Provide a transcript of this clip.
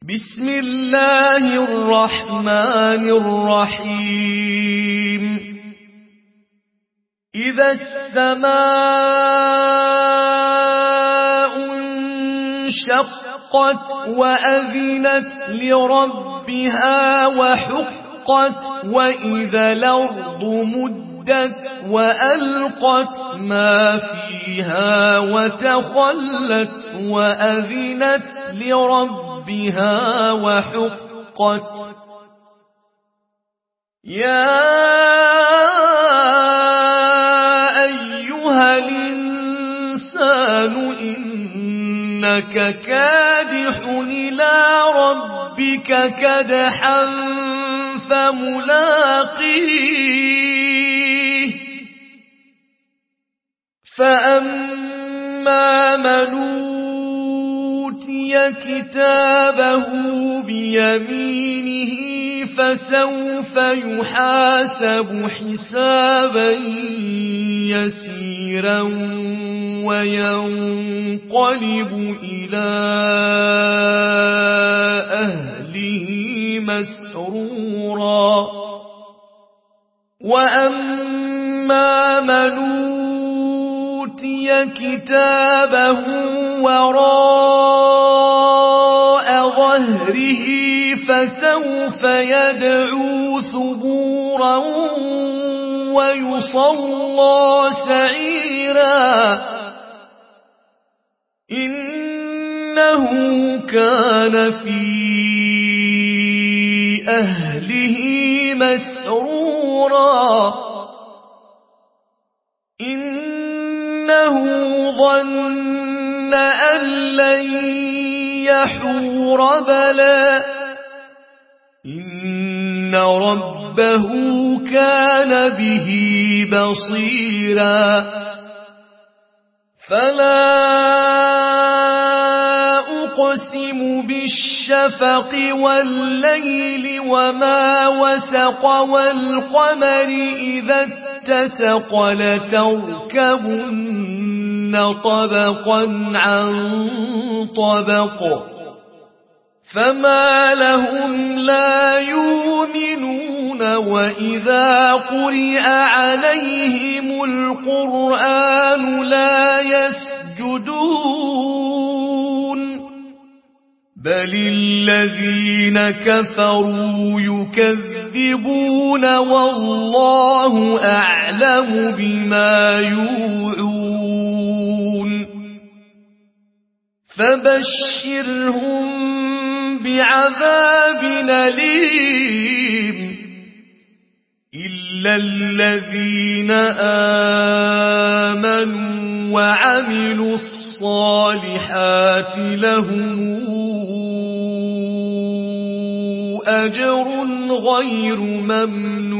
بسم الله الرحمن الرحيم إذا السماء انشقت وأذنت لربها وحقت وإذا الأرض مدت وألقت ما فيها وتخلت وأذنت لربها وحقت يا أيها الإنسان إنك كادح إلى ربك كدحا فملاقيه فأما من أوتي كتابه بيمينه فسوف يحاسب حسابا يسيرا وينقلب إلى أهله مسرورا وأما من أوتي كتابه وراء ظهره فسوف يدعو ثبورا ويصلى سعيرا إنه كان في أهله مسرورا إنه ظن أن لن يحور بلى إن ربه كان به بصيرا فلا أقسم بالشفق والليل وما وسق والقمر إذا اتسق لتركبن طبقا عن طبق فما لهم لا يؤمنون وإذا قرئ عليهم القرآن لا يسجدون بل الذين كفروا يكذبون والله أعلم بما يوعون فبشرهم بعذاب أليم إلا الذين آمنوا وعملوا الصالحات لهم أجر غير ممنون